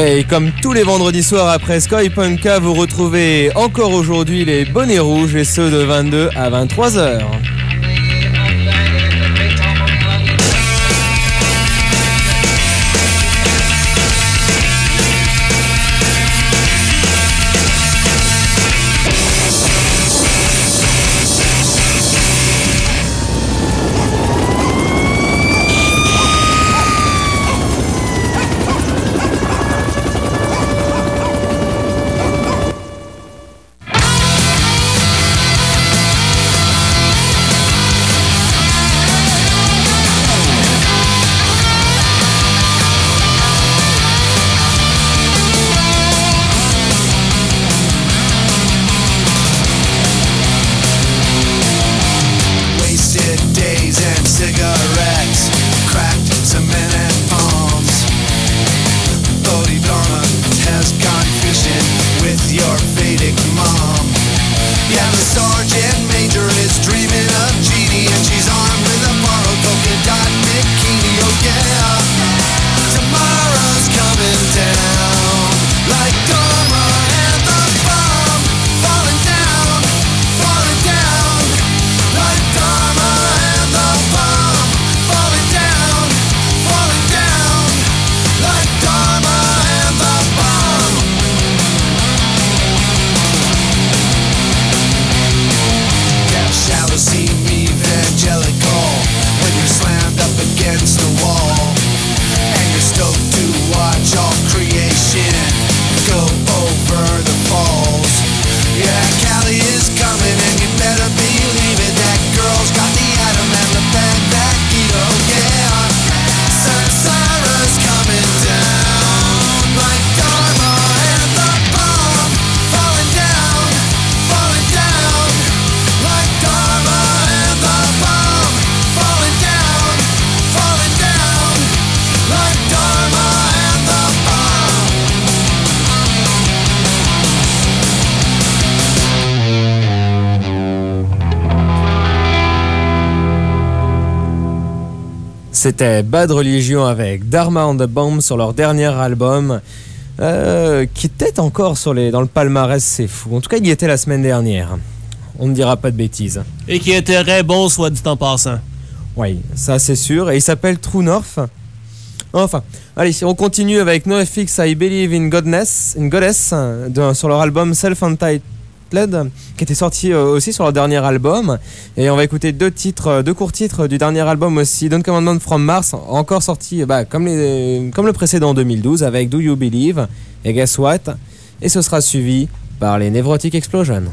Et comme tous les vendredis soirs après Sky Punka, vous retrouvez encore aujourd'hui les bonnets rouges et ceux de 22 à 23h. C'était Bad Religion avec Dharma and the Bomb sur leur dernier album, qui était encore dans le palmarès, c'est fou. En tout cas, il y était la semaine dernière. On ne dira pas de bêtises. Et qui était très bon, soit dit en passant. Oui, ça c'est sûr. Et il s'appelle True North. Enfin, allez, on continue avec NoFX I Believe in Goddess sur leur album Self-Entitled, qui était sorti aussi sur leur dernier album. Et on va écouter deux courts titres du dernier album aussi, Don't Commandment from Mars, encore sorti comme le précédent en 2012 avec Do You Believe et Guess What, et ce sera suivi par les Nevrotic Explosion.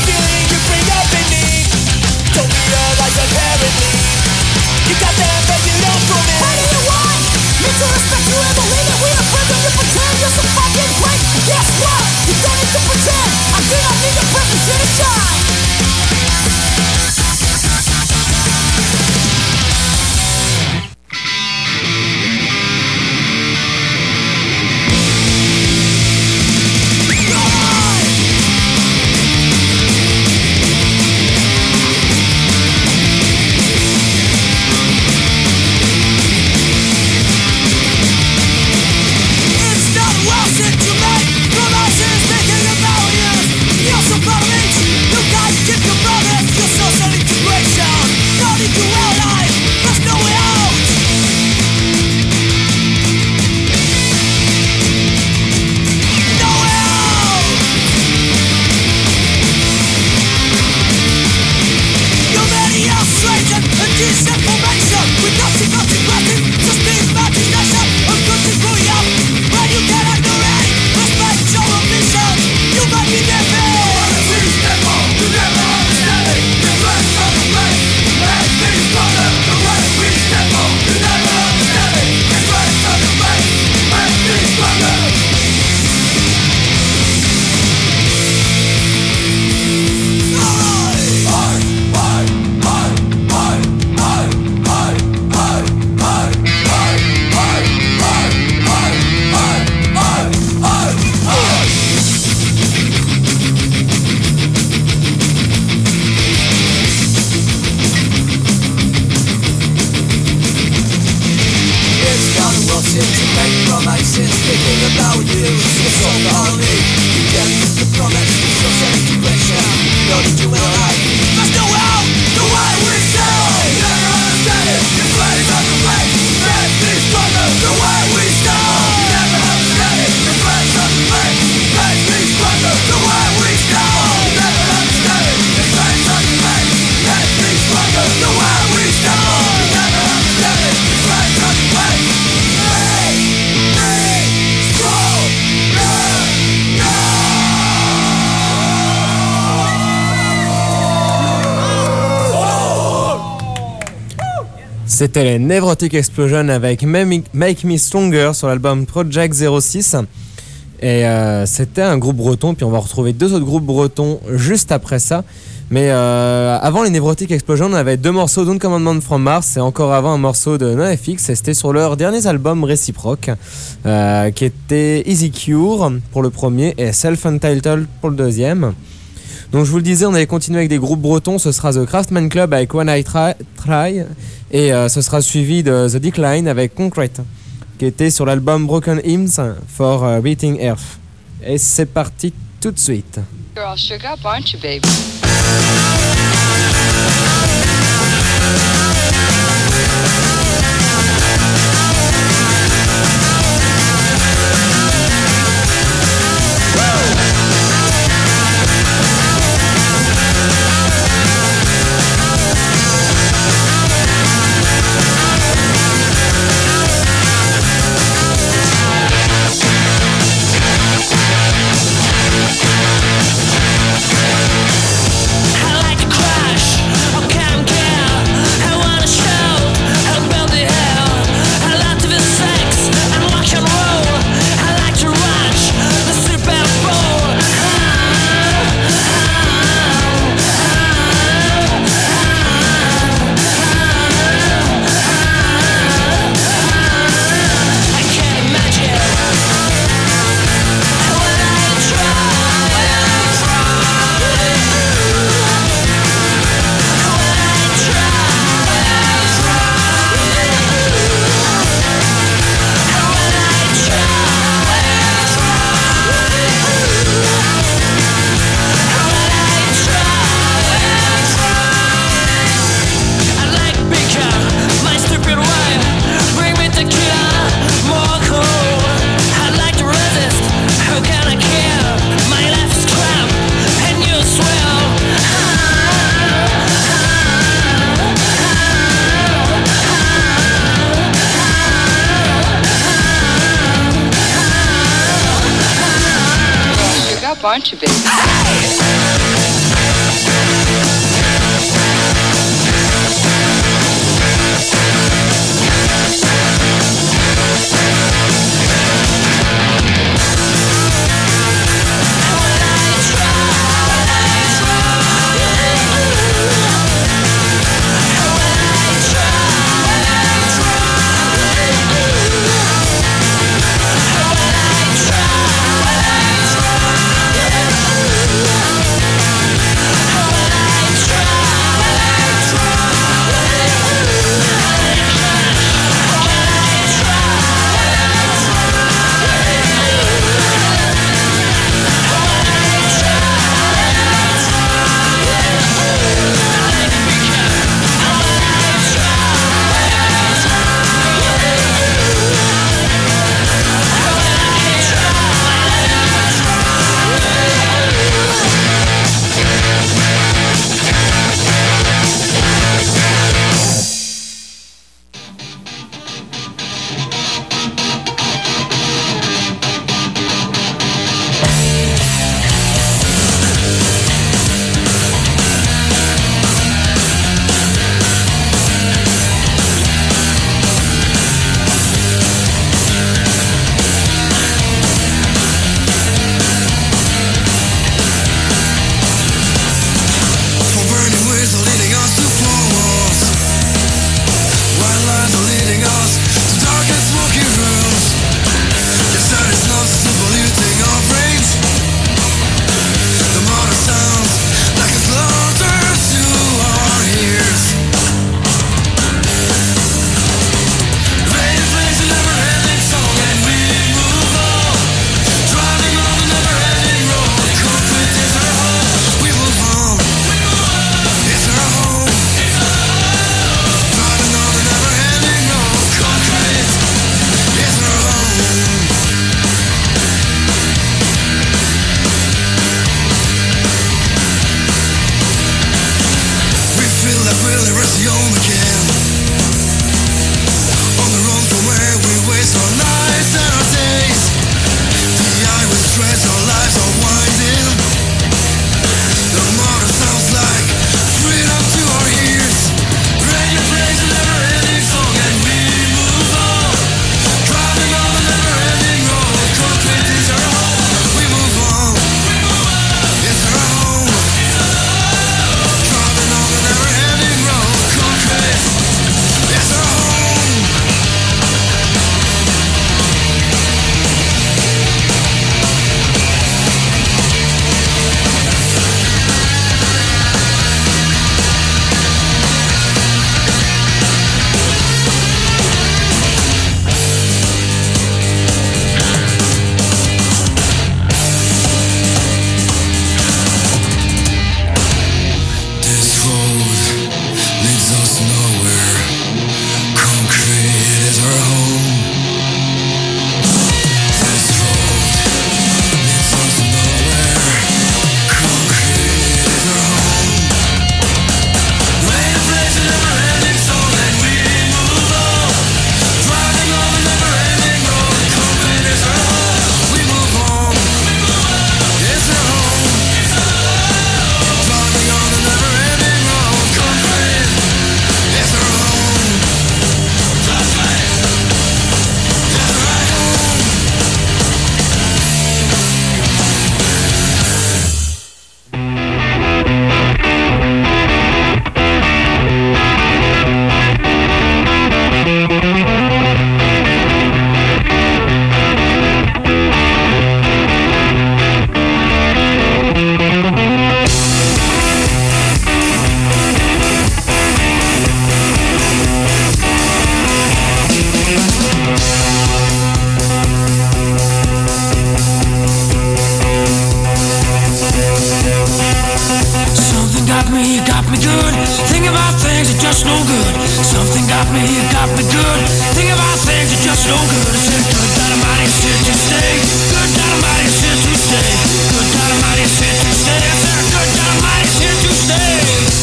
feeling you bring up in me. Told me your lies apparently. You got them but you don't fool me. What do you want? Me to respect you and believe that we are friends and you pretend you're so fucking great. Guess what? You don't need to pretend. I do not need your presence here to shine. C'était les Nevrotic Explosion avec Make Me Stronger sur l'album Project 06. Et c'était un groupe breton, puis on va retrouver deux autres groupes bretons juste après ça. Mais avant les Nevrotic Explosion, on avait deux morceaux d'Un Commandment from Mars et encore avant un morceau de NoFX. Et c'était sur leurs derniers albums réciproques, qui étaient Easy Cure pour le premier et Self-Entitled pour le deuxième. Donc je vous le disais, on allait continuer avec des groupes bretons. Ce sera The Craftsman Club avec When I Try et ce sera suivi de The Decline avec Concrete, qui était sur l'album Broken Hymns for Beating Earth. Et c'est parti tout de suite. You're all shook up, aren't you, baby? Aren't you, baby? just no good. Something got me good. Think about things that just no good. I said, good dynamite is here to stay. Good dynamite is here to stay. Good dynamite is here to stay. I said, good dynamite is here to stay.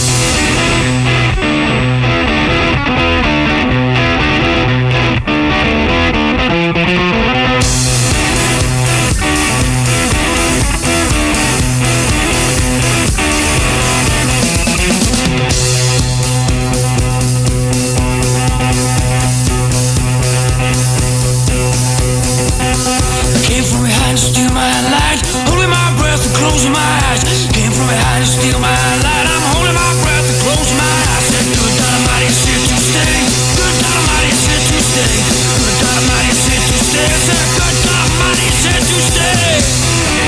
Closing my eyes, came from behind to steal my light. I'm holding my breath and closing my eyes. Said, good dynamite is here to stay. Good dynamite is here to stay. Good dynamite is here to stay. I said, good dynamite is here to stay.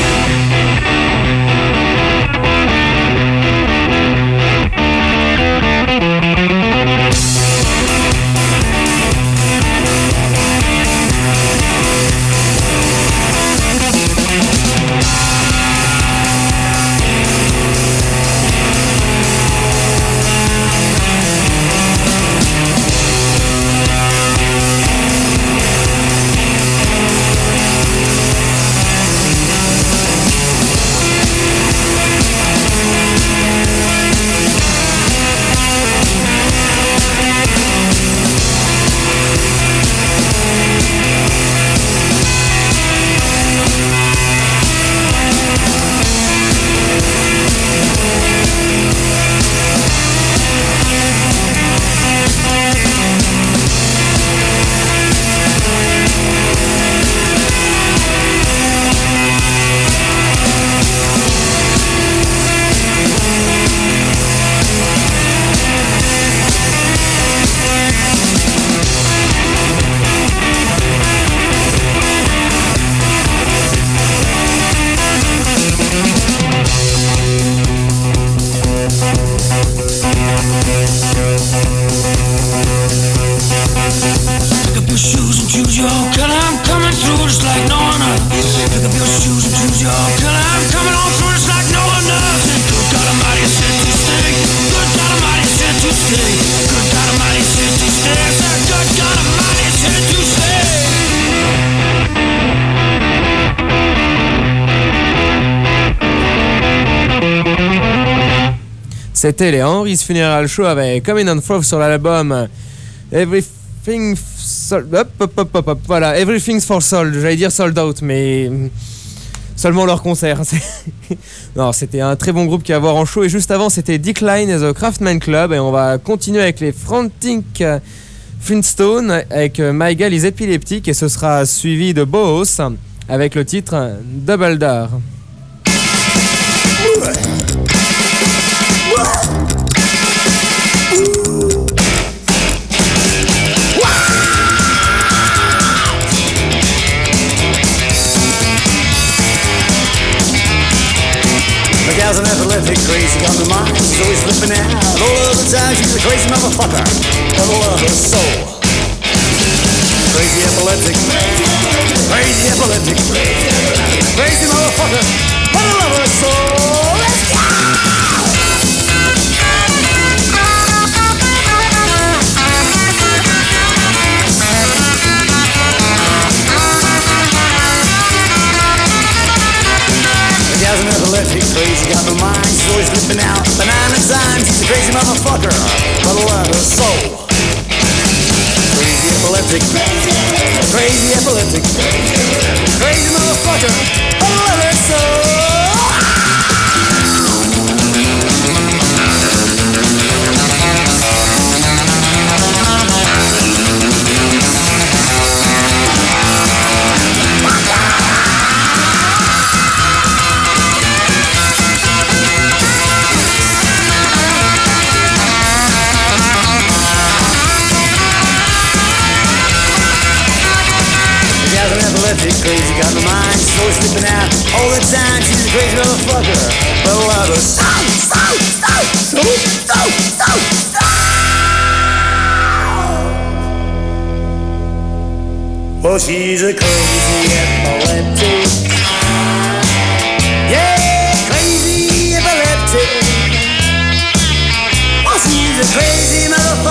C'était les Henry's Funeral Show avec Coming on Through sur l'album Everything voilà, Everything's for Sold. J'allais dire Sold Out, mais seulement leur concert. Non, c'était un très bon groupe qui a à voir en show. Et juste avant, c'était Decline et The Craftman Club. Et on va continuer avec les Frantic Flintstones avec My Gal is Epileptic. Et ce sera suivi de Boos avec le titre Double Dare. Gal's an epileptic, crazy on the mind. She's always flipping out. All of the time, she's a crazy motherfucker. But I love her soul. Crazy epileptic. Crazy epileptic. Crazy motherfucker. But I love her soul. Let's go! Gal's an epileptic, crazy got no mind. She's always flipping out. Banana time, she's a crazy motherfucker. But I love her soul. Crazy epileptic, crazy epileptic, crazy motherfucker. But I love her soul. Crazy got no mind, she's always flipping out all the time. She's a crazy motherfucker, but I love her so. Well, she's a crazy epileptic. Yeah, crazy epileptic. Well, she's a crazy motherfucker.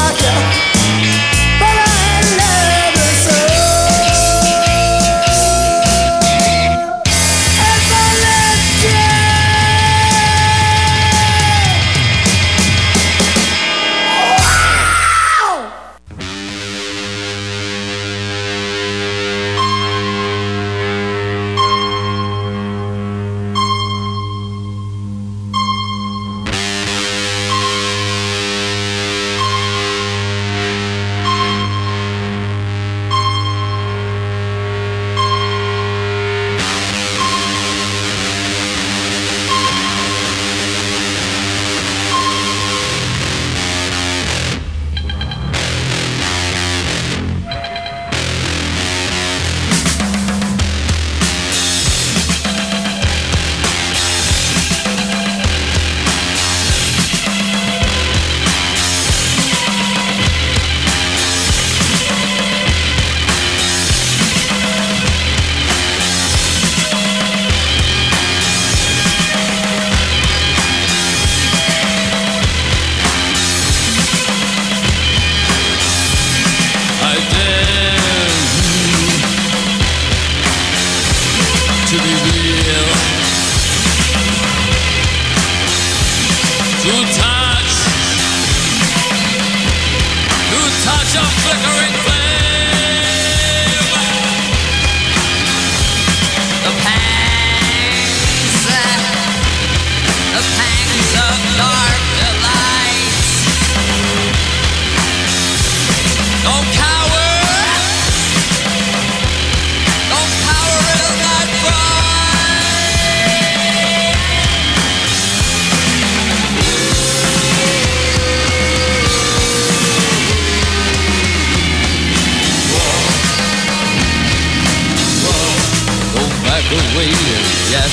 yet.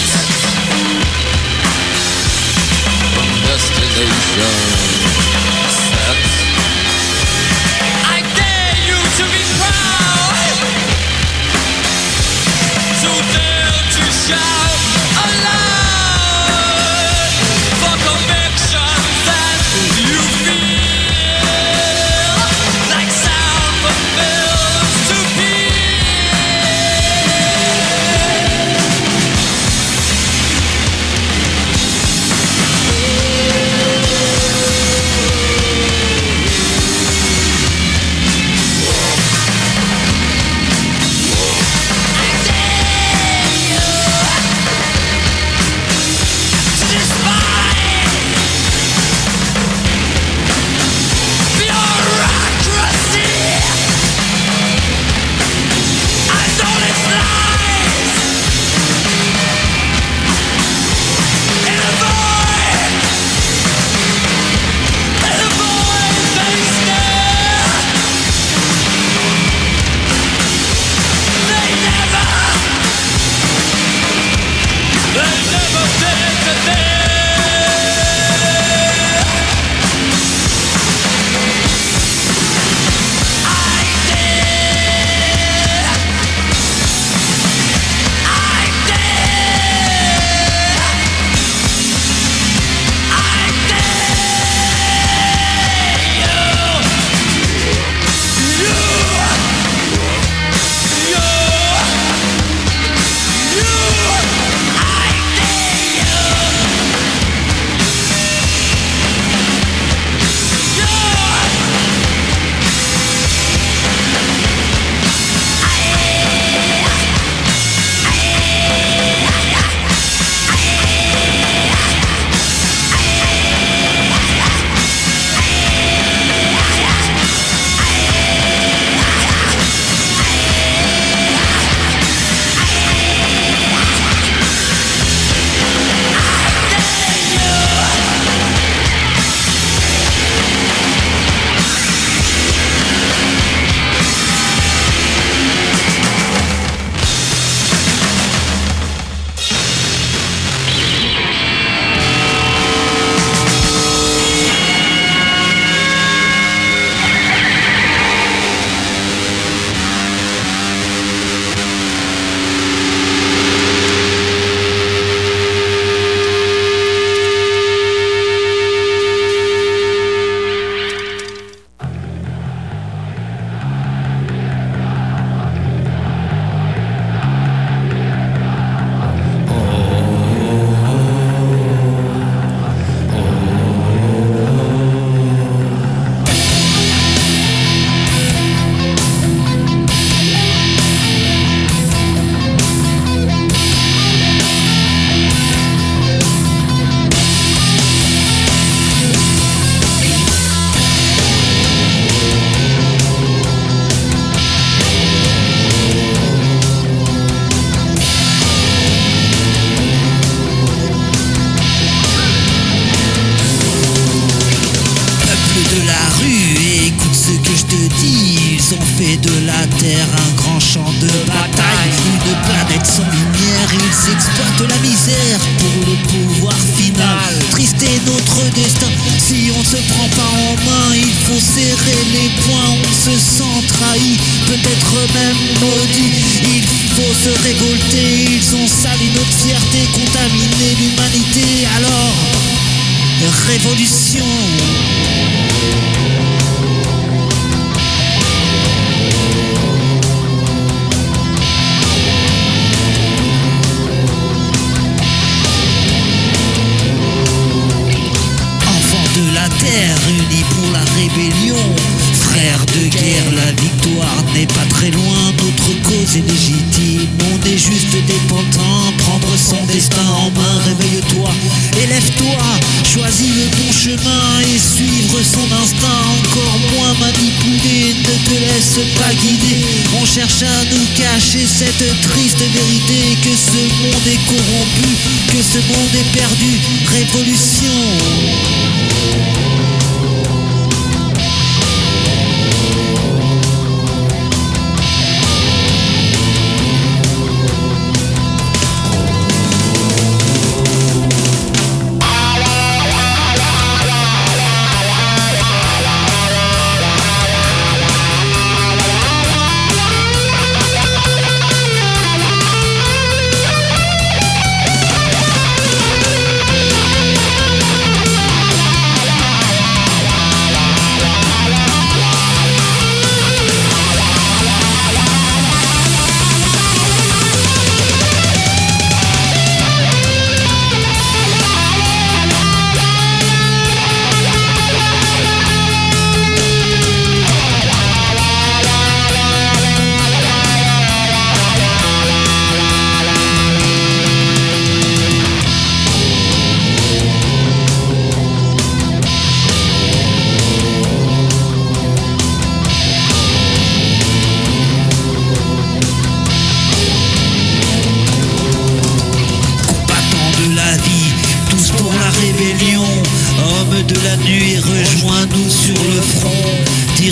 Destination set. I dare you to be proud, to dare to shout aloud for convictions that you feel like sound fulfills to be. Cette triste vérité que ce monde est corrompu, que ce monde est perdu. Révolution.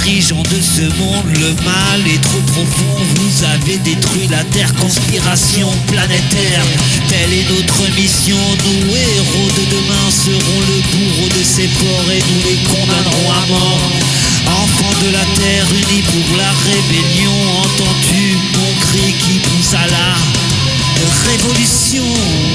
dirigeants de ce monde, le mal est trop profond. Vous avez détruit la terre, conspiration planétaire. Telle est notre mission. Nous, héros de demain, serons le bourreau de ces porcs et nous les condamnerons à mort. Enfants de la terre, unis pour la rébellion. Entends-tu mon cri qui pousse à la révolution?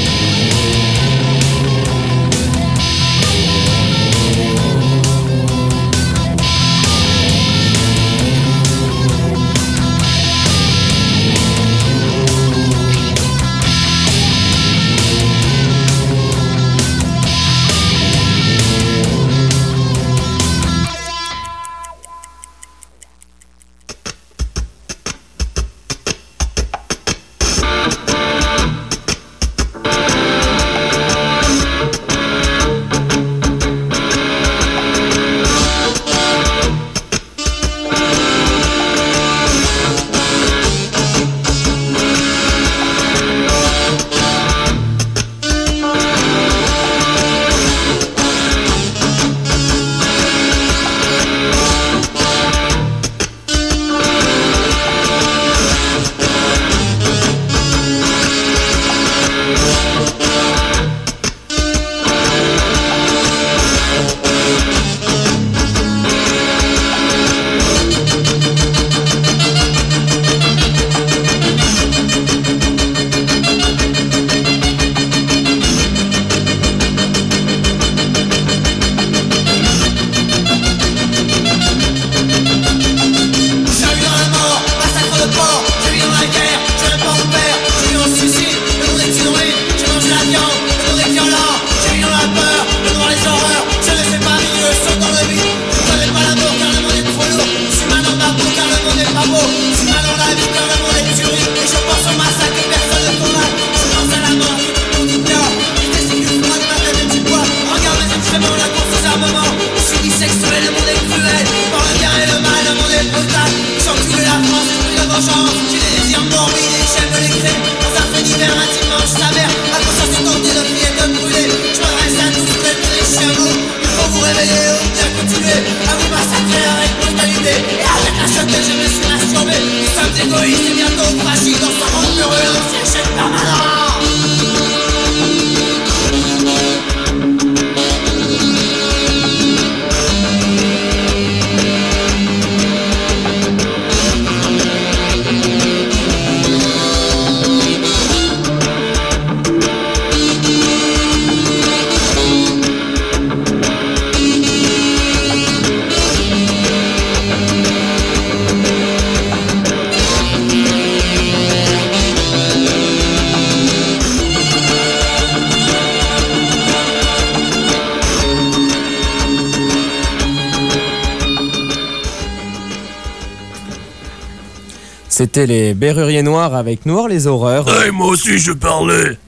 C'était les Berruriers Noirs avec Noir les Horreurs. Hey, moi aussi je parlais.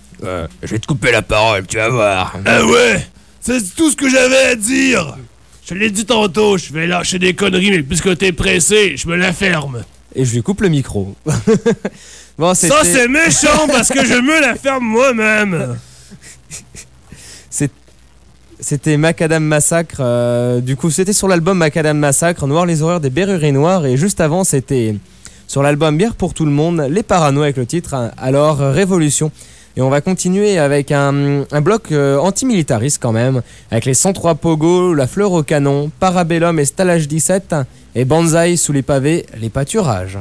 Je vais te couper la parole, tu vas voir. Ah ouais, c'est tout ce que j'avais à dire. Je l'ai dit tantôt, je vais lâcher des conneries, mais puisque t'es pressé, je me la ferme. Et je lui coupe le micro. Bon, ça c'est méchant parce que je me la ferme moi-même. C'était Macadam Massacre. Du coup, c'était sur l'album Macadam Massacre, Noir les Horreurs des Berruriers Noirs. Et juste avant, c'était sur l'album Bière pour tout le monde, Les Parano avec le titre alors Révolution. Et on va continuer avec un bloc antimilitariste quand même, avec les 103 Pogo, La Fleur au Canon, Parabellum et Stalage 17, et Banzai sous les pavés, les pâturages.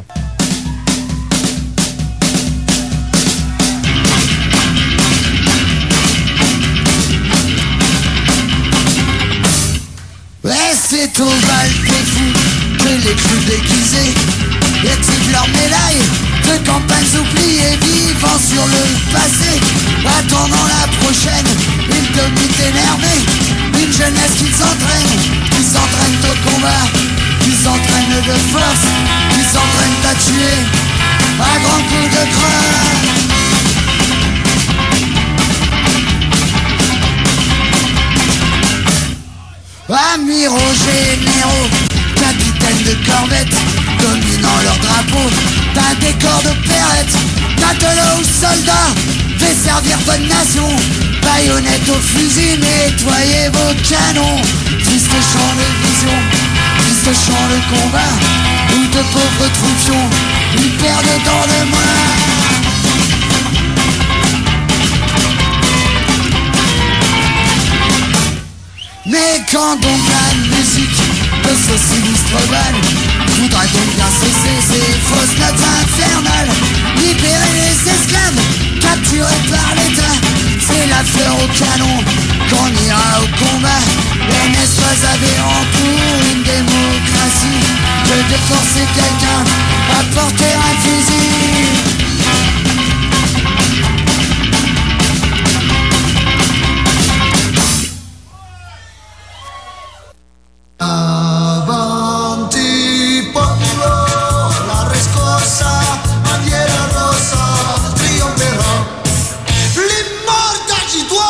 Ouais, c'est au bal des fous que les plus déguisés étudient leur médaille de campagnes oubliées, vivant sur le passé, attendant la prochaine, ils dominent énervés, une jeunesse qui s'entraîne au combat, qui s'entraîne de force, qui s'entraîne à tuer, à grands coups de crâne. Amiraux, généraux, capitaines de corvettes, dominant leur drapeau, d'un décor d'opérette, matelots ou soldats, fait servir bonne nation, baïonnettes au fusil, nettoyez vos canons, triste champ de vision, triste de champs de combat ou de pauvres troufions, une paire de dents de moins. Mais quand donc la musique de ce sinistre bal voudra donc bien cesser ces fausses notes infernales, libérer les esclaves capturés par l'État, c'est la fleur au canon qu'on ira au combat. Et n'est-ce pas aberrant pour une démocratie que de forcer quelqu'un à porter un fusil? Avanti popolo, la riscossa, bandiera rossa, trionferà, l'immorta ci tua!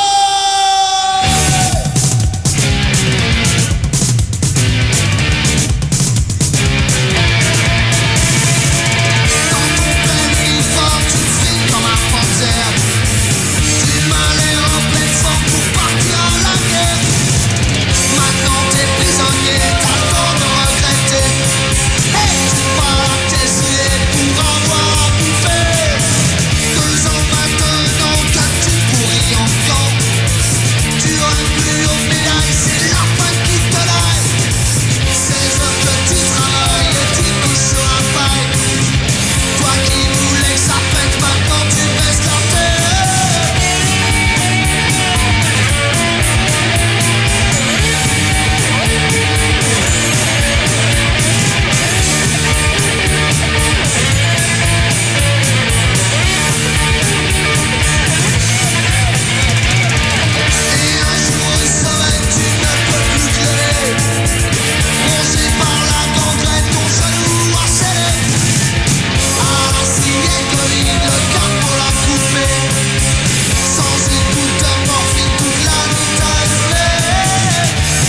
Quand ton père est fort, tu fris comme un panzer, du malheur en pleine forme pour partir à la guerre. Maintenant t'es prisonnier, t'as le temps de regretter. Et tu pars t'essayer pour avoir à bouffer. 2 ans maintenant que tu pourris en camp, tu aurais plus aux médailles, c'est la fin qui te l'aille. 16 heures que tu travailles et tu couches sur un paille. Toi qui voulais que ça pète, maintenant tu baisses la tête. Et un jour au sommeil, tu ne peux plus te lever. Rongé par la gangrène, ton genou harcelé. À la sillette de l'île, le capot l'a coupé. Sans écouteur morphine, toute la nuit t'as levé.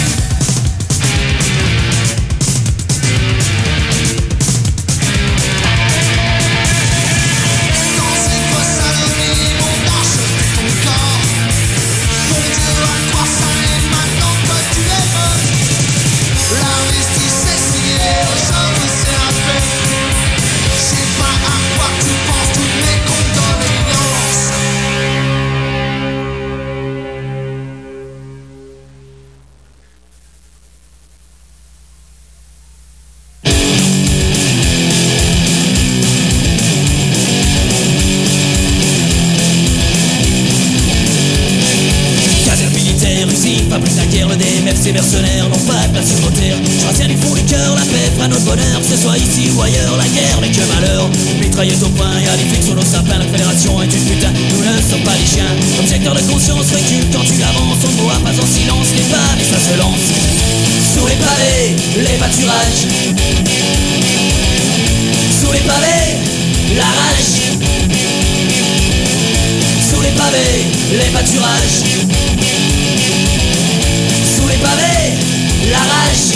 Dans ces fosses salonies, on a acheté ton corps. Mon Dieu, à quoi ça est maintenant que tu es mort? L'armistice est signé, aujourd'hui c'est la paix. Je sais pas à quoi tu penses, toutes mes condoléances. Caserne militaire, usine, pas plus la guerre, le DMF, ces mercenaires n'ont pas de place sur nos terres. Je retiens du fond du cœur, la paix fera notre bonheur, que ce soit ici ou ailleurs, la guerre n'est que malheur. Mitrailleuse au poing, y'a des flics sur nos sapins, la fédération est une putain, nous ne sommes pas des chiens. Objecteur de conscience, recule quand tu avances, on ne voit pas en silence, les pas, mais ça se lance. Sous les pavés, les pâturages. Sous les pavés, la rage. Sous les pavés, les pâturages. Sous les pavés, la rage.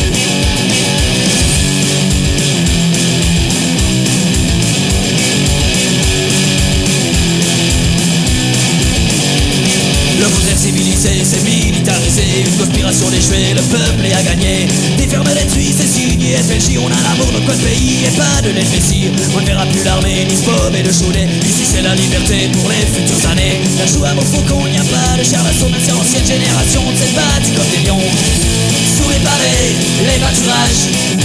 Le monde est civilisé, c'est militarisé. Une conspiration déchouée, le peuple est à gagner. Des fermes détruits, c'est signé FLJ. On a l'amour de notre pays et pas de l'espécie. On ne verra plus l'armée, ni Spom et le Chaudet. Ici c'est la liberté pour les futures années. La joue à mon faucon, y a pas de char d'assaut. Même si ancienne génération ne s'est battue comme des lions. Sous les pavés, les pâturages.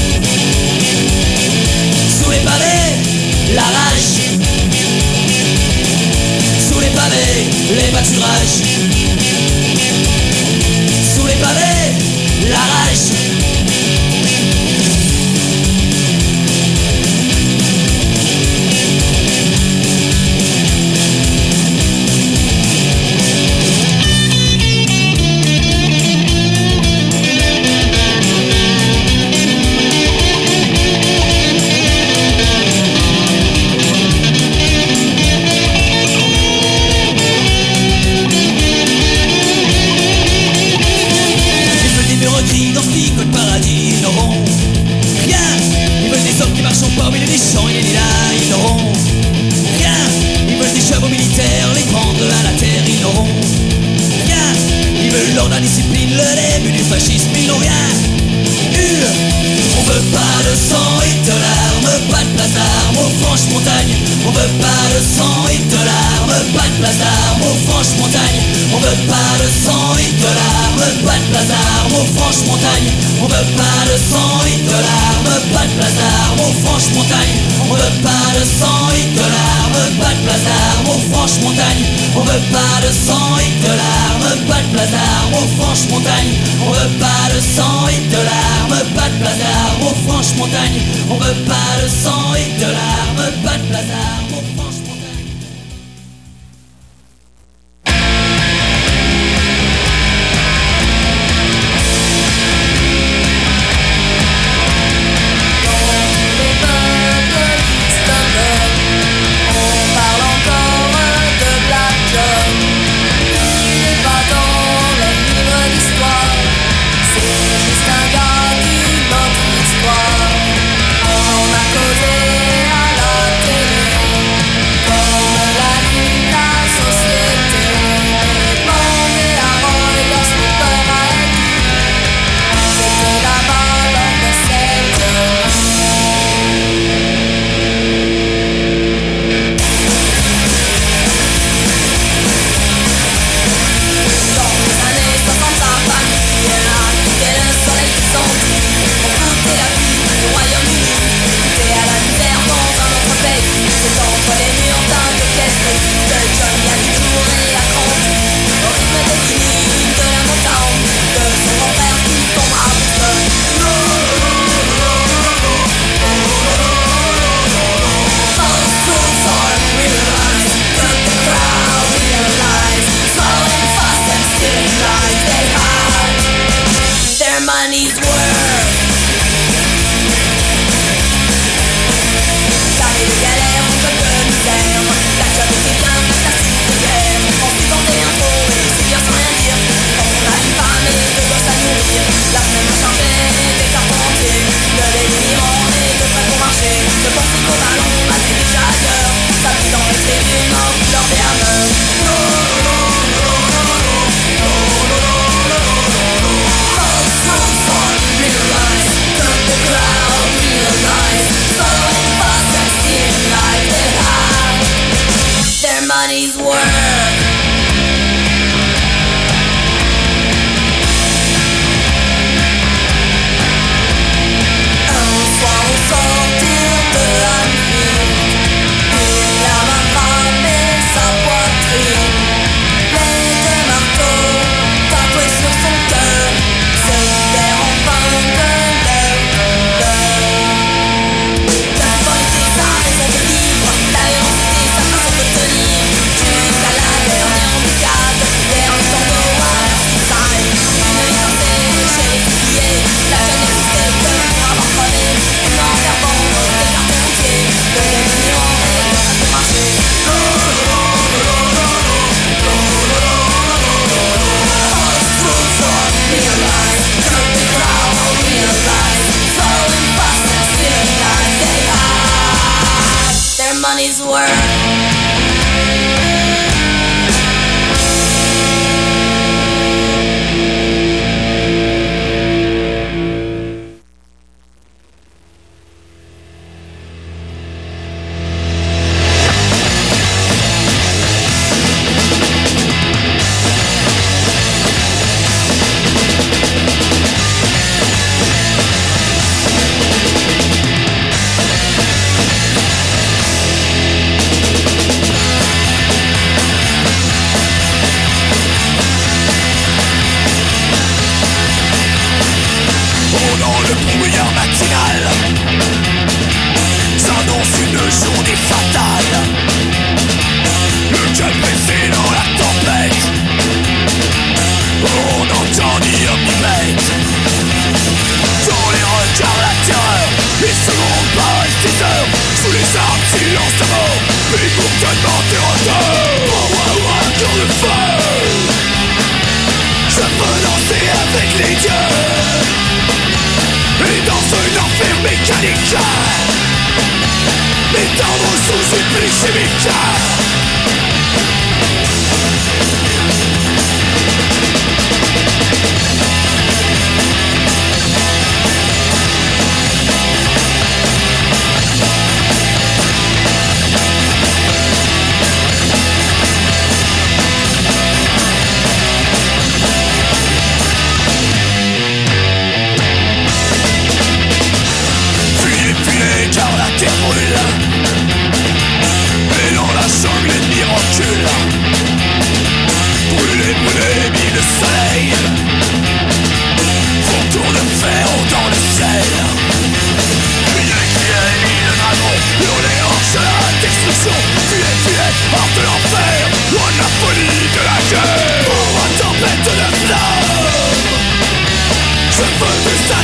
Sous les pavés, la rage. Sous les pavés, les pâturages. Sous les pavés, la rage. Franche-Montagne, on veut pas de sang et de larmes, pas de plazard, mon Franche-Montagne, on veut pas de sang et de larmes, pas de plazard, mon Franche-Montagne, on veut pas de sang et de larmes, pas de plazard, mon Franche-Montagne, on veut pas de sang et de larmes, pas de plazard, mon Franche-Montagne, on veut pas de sang et de larmes, pas de plazard, mon Franche-Montagne, on veut pas de sang et de larmes, pas de plazard, mon Franche-Montagne.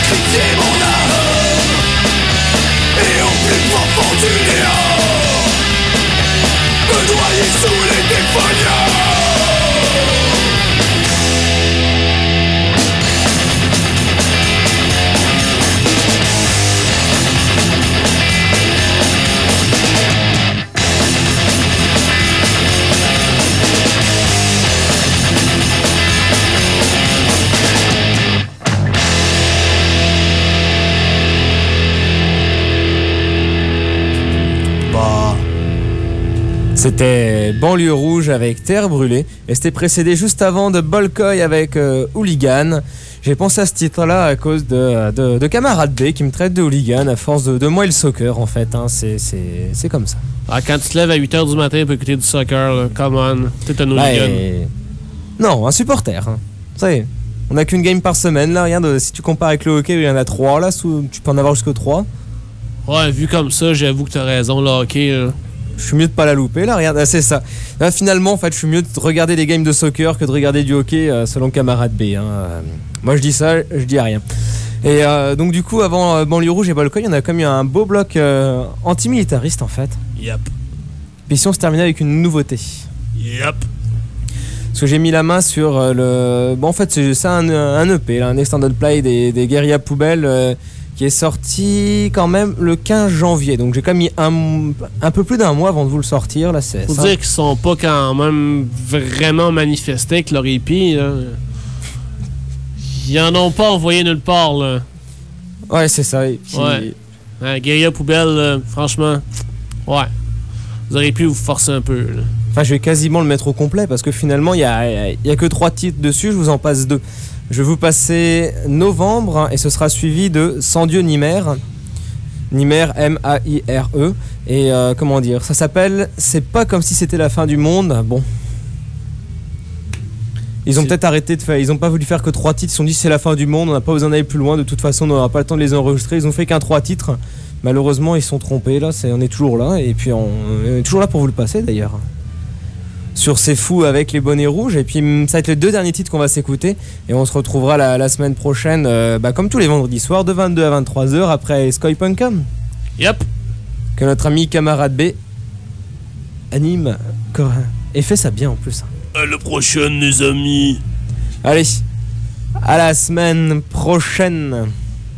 Pitié mon âme, et au plus profond du néant, me noyer sous les défoliants. C'était Banlieue Rouge avec Terre Brûlée et c'était précédé juste avant de Bolkoï avec Hooligan. J'ai pensé à ce titre-là à cause de camarade B qui me traite de hooligan à force de moi et le soccer en fait. Hein. C'est comme ça. Ah, quand tu te lèves à 8h du matin pour écouter du soccer, là, come on, t'es un hooligan. Non, un supporter. Hein. Ça y est, on n'a qu'une game par semaine là. Regarde, si tu compares avec le hockey, il y en a 3 là, tu peux en avoir jusqu'au 3. Ouais, vu comme ça, j'avoue que t'as raison, le hockey. Là. Je suis mieux de pas la louper là, regarde, c'est ça. Là, finalement, en fait, je suis mieux de regarder des games de soccer que de regarder du hockey selon camarade B. Hein. Moi, je dis ça, je dis rien. Et donc, du coup, avant Banlieue Rouge et Bolkoï, on a comme eu un beau bloc antimilitariste en fait. Yep. Puis si on se terminait avec une nouveauté. Yep. Parce que j'ai mis la main sur le. Bon, en fait, c'est ça un EP, là, un extended play des Guérilla Poubelle. Qui est sorti quand même le 15 janvier. Donc j'ai quand même mis un peu plus d'un mois avant de vous le sortir. Là, faut dire qu'ils sont pas quand même vraiment manifestés avec leur EP. Là. Ils en ont pas envoyé nulle part. Là. Ouais, c'est ça. Et puis... Ouais. Guérilla Poubelle, franchement, ouais. Vous auriez pu vous forcer un peu. Là. Enfin, je vais quasiment le mettre au complet parce que finalement, il y a que 3 titres dessus. Je vous en passe 2. Je vais vous passer Novembre et ce sera suivi de Sans Dieu ni Mère. Nimer, M-A-I-R-E. Et comment dire, ça s'appelle C'est pas comme si c'était la fin du monde. Bon. Ils ont peut-être arrêté de faire. Ils ont pas voulu faire que 3 titres. Ils se sont dit c'est la fin du monde, on n'a pas besoin d'aller plus loin. De toute façon, on n'aura pas le temps de les enregistrer. Ils ont fait qu'un 3 titres. Malheureusement, ils se sont trompés. Là, on est toujours là. Et puis, on est toujours là pour vous le passer d'ailleurs. Sur C'est Fou avec les bonnets rouges. Et puis ça va être les 2 derniers titres qu'on va s'écouter. Et on se retrouvera la semaine prochaine, comme tous les vendredis soirs, de 22 à 23h après Skypunkum. Yep. Que notre ami camarade B anime et fait ça bien en plus. À la prochaine les amis. Allez, à la semaine prochaine.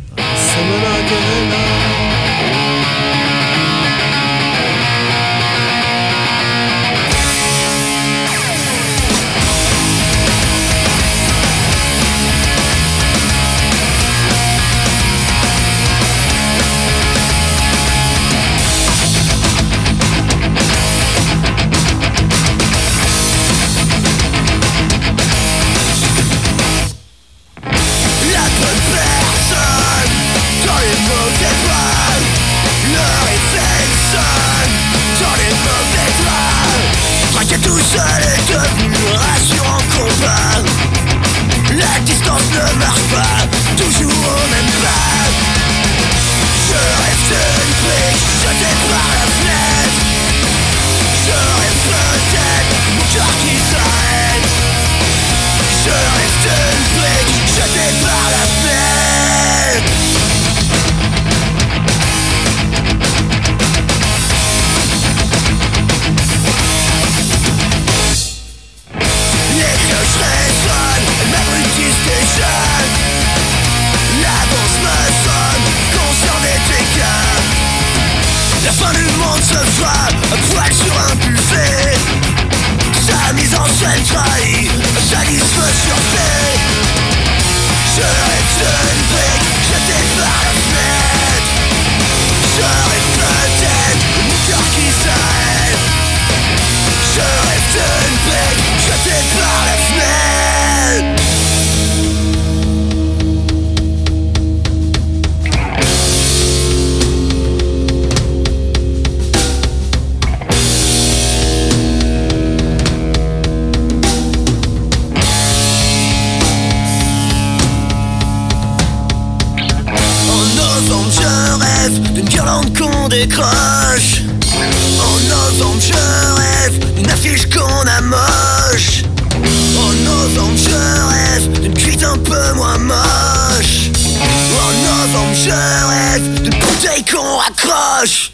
décroche. En novembre je rêve d'une affiche qu'on amoche. En novembre je rêve d'une cuite un peu moins moche. En Crash!